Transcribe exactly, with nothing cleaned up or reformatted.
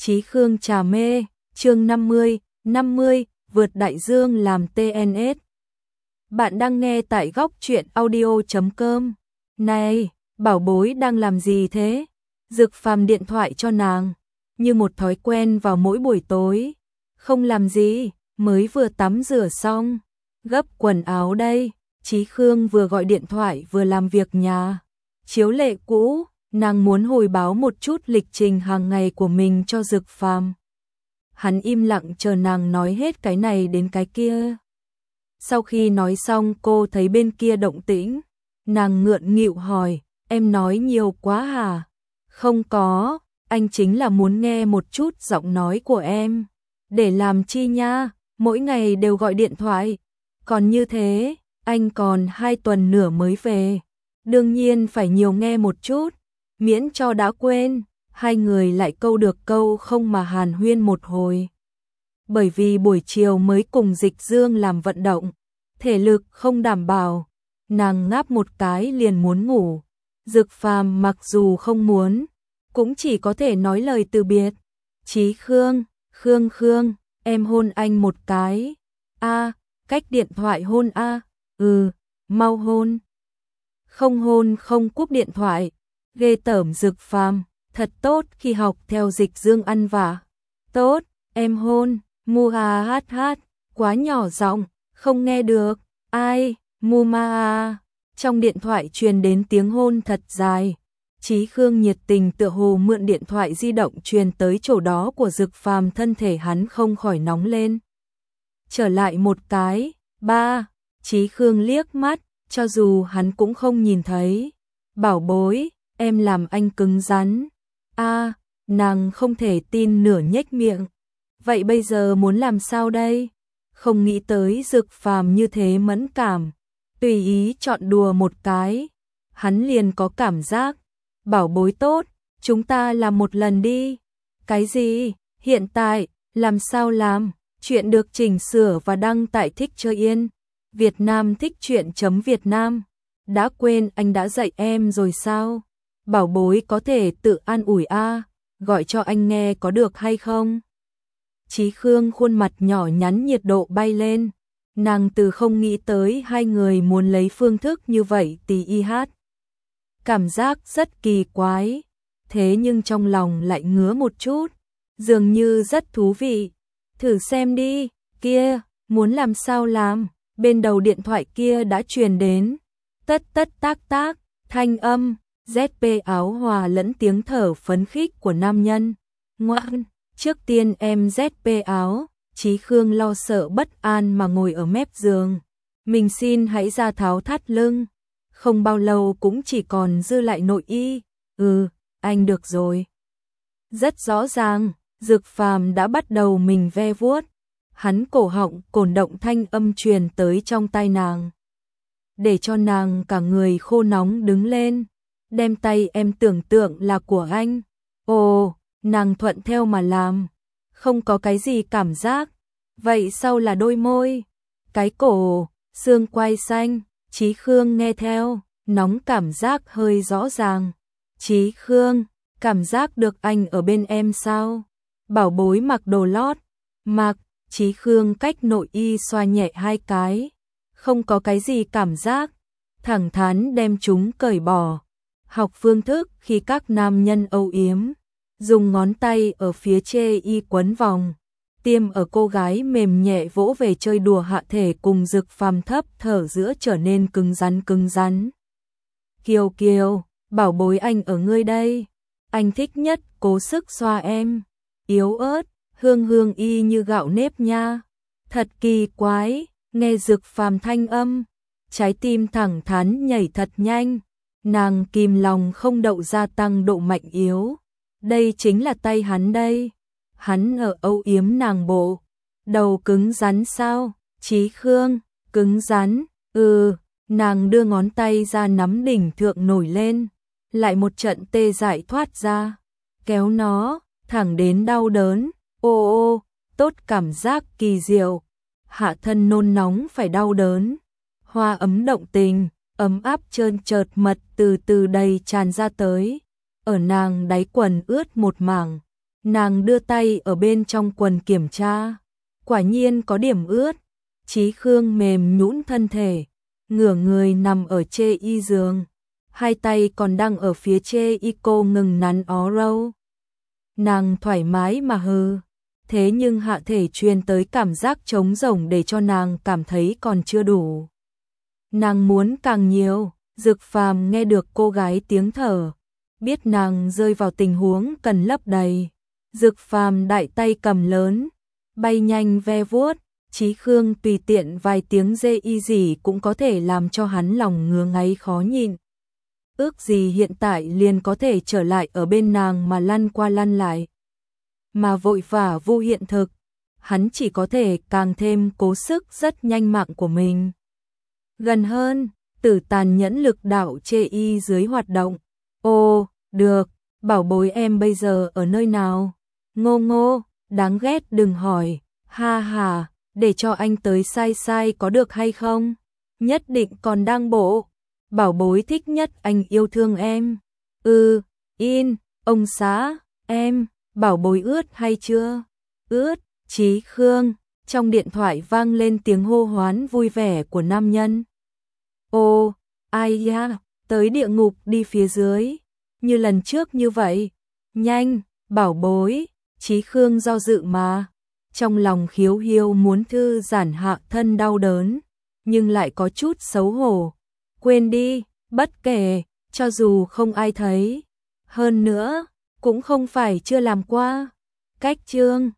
Chí Khương trà mê, chương năm mươi, năm mươi, vượt đại dương làm tê en ét. Bạn đang nghe tại góc truyện audio chấm com. Này, bảo bối đang làm gì thế? Dực Phàm điện thoại cho nàng, như một thói quen vào mỗi buổi tối. Không làm gì, mới vừa tắm rửa xong, gấp quần áo đây. Chí Khương vừa gọi điện thoại vừa làm việc nhà. Chiếu lệ cũ, nàng muốn hồi báo một chút lịch trình hàng ngày của mình cho Dực Phàm. Hắn im lặng chờ nàng nói hết cái này đến cái kia. Sau khi nói xong cô thấy bên kia động tĩnh, nàng ngượng nghịu hỏi, em nói nhiều quá hả? Không có, anh chính là muốn nghe một chút giọng nói của em. Để làm chi nha, mỗi ngày đều gọi điện thoại. Còn như thế, anh còn hai tuần nữa mới về. Đương nhiên phải nhiều nghe một chút, miễn cho đã quên. Hai người lại câu được câu không mà hàn huyên một hồi. Bởi vì buổi chiều mới cùng Dịch Dương làm vận động, thể lực không đảm bảo, nàng ngáp một cái liền muốn ngủ. Dực Phàm mặc dù không muốn, cũng chỉ có thể nói lời từ biệt. Chí Khương, Khương Khương, em hôn anh một cái. A, cách điện thoại hôn a. Ừ, mau hôn. Không hôn không cúp điện thoại. Ghê tởm. Dực Phàm, thật tốt khi học theo Dịch Dương ăn vạ. Tốt, em hôn. Mu ha hát hát, quá nhỏ giọng, không nghe được. Ai, mu ma a. Trong điện thoại truyền đến tiếng hôn thật dài. Chí Khương nhiệt tình tựa hồ mượn điện thoại di động truyền tới chỗ đó của Dực Phàm, thân thể hắn không khỏi nóng lên. Trở lại một cái, ba. Chí Khương liếc mắt, cho dù hắn cũng không nhìn thấy. Bảo bối, em làm anh cứng rắn. A, nàng không thể tin nửa nhếch miệng. Vậy bây giờ muốn làm sao đây? Không nghĩ tới Dực Phàm như thế mẫn cảm, tùy ý chọn đùa một cái, hắn liền có cảm giác. Bảo bối tốt, chúng ta làm một lần đi. Cái gì? Hiện tại, làm sao làm? Chuyện được chỉnh sửa và đăng tại Thích Chơi Yên, Việt Nam thích truyện.Việt Nam. Đã quên anh đã dạy em rồi sao? Bảo bối có thể tự an ủi a, gọi cho anh nghe có được hay không? Chí Khương khuôn mặt nhỏ nhắn nhiệt độ bay lên, nàng từ không nghĩ tới hai người muốn lấy phương thức như vậy tì y hát. Cảm giác rất kỳ quái, thế nhưng trong lòng lại ngứa một chút, dường như rất thú vị. Thử xem đi, kia, muốn làm sao làm, bên đầu điện thoại kia đã truyền đến. Tất tất tác tác, thanh âm, dét pê áo hòa lẫn tiếng thở phấn khích của nam nhân. Ngoan, trước tiên em dét pê áo. Chí Khương lo sợ bất an mà ngồi ở mép giường. Mình xin hãy ra tháo thắt lưng. Không bao lâu cũng chỉ còn dư lại nội y. Ừ, anh được rồi. Rất rõ ràng, Dực Phàm đã bắt đầu mình ve vuốt. Hắn cổ họng cổn động thanh âm truyền tới trong tai nàng, để cho nàng cả người khô nóng đứng lên. Đem tay em tưởng tượng là của anh. Ồ, nàng thuận theo mà làm. Không có cái gì cảm giác. Vậy sau là đôi môi, cái cổ, xương quai xanh. Chí Khương nghe theo, nóng cảm giác hơi rõ ràng. Chí Khương, cảm giác được anh ở bên em sao? Bảo bối mặc đồ lót. Mặc. Chí Khương cách nội y xoa nhẹ hai cái. Không có cái gì cảm giác. Thẳng thắn đem chúng cởi bỏ. Học phương thức khi các nam nhân âu yếm, dùng ngón tay ở phía chê y quấn vòng, tiêm ở cô gái mềm nhẹ vỗ về chơi đùa hạ thể cùng Dực Phàm thấp thở giữa trở nên cứng rắn cứng rắn. Kiều Kiều, bảo bối anh ở ngươi đây. Anh thích nhất cố sức xoa em. Yếu ớt, hương hương y như gạo nếp nha. Thật kỳ quái, nghe Dực Phàm thanh âm, trái tim thẳng thắn nhảy thật nhanh. Nàng kìm lòng không đậu gia tăng độ mạnh yếu. Đây chính là tay hắn đây. Hắn ở âu yếm nàng bộ. Đầu cứng rắn sao? Chí Khương, cứng rắn. Ừ, nàng đưa ngón tay ra nắm đỉnh thượng nổi lên. Lại một trận tê dại thoát ra. Kéo nó, thẳng đến đau đớn. Ô ô, tốt cảm giác kỳ diệu. Hạ thân nôn nóng phải đau đớn. Hoa ấm động tình, ấm áp trơn chợt mật từ từ đầy tràn ra tới. Ở nàng đáy quần ướt một mảng. Nàng đưa tay ở bên trong quần kiểm tra, quả nhiên có điểm ướt. Chí Khương mềm nhũn thân thể, ngửa người nằm ở chê y giường, hai tay còn đang ở phía chê y cô ngừng nắn ó râu. Nàng thoải mái mà hừ, thế nhưng hạ thể truyền tới cảm giác trống rỗng để cho nàng cảm thấy còn chưa đủ. Nàng muốn càng nhiều. Dực Phàm nghe được cô gái tiếng thở, biết nàng rơi vào tình huống cần lấp đầy. Dực Phàm đại tay cầm lớn, bay nhanh ve vuốt. Chí Khương tùy tiện vài tiếng dê y gì cũng có thể làm cho hắn lòng ngứa ngáy khó nhịn. Ước gì hiện tại liền có thể trở lại ở bên nàng mà lăn qua lăn lại. Mà vội vã vô hiện thực, hắn chỉ có thể càng thêm cố sức rất nhanh mạng của mình. Gần hơn, tử tàn nhẫn lực đạo chê y dưới hoạt động. Ô, được, bảo bối em bây giờ ở nơi nào? Ngô Ngô, đáng ghét đừng hỏi, ha ha, để cho anh tới sai sai có được hay không? Nhất định còn đang bộ. Bảo bối thích nhất anh yêu thương em. Ừ, in, ông xã, em, bảo bối ướt hay chưa? Ướt, Chí Khương, trong điện thoại vang lên tiếng hô hoán vui vẻ của nam nhân. Ô, ai da, tới địa ngục đi phía dưới, như lần trước như vậy. Nhanh, bảo bối, Chí Khương do dự mà. Trong lòng khiếu hiếu muốn thư giãn hạ thân đau đớn, nhưng lại có chút xấu hổ. Quên đi, bất kể, cho dù không ai thấy. Hơn nữa, cũng không phải chưa làm qua. Cách chương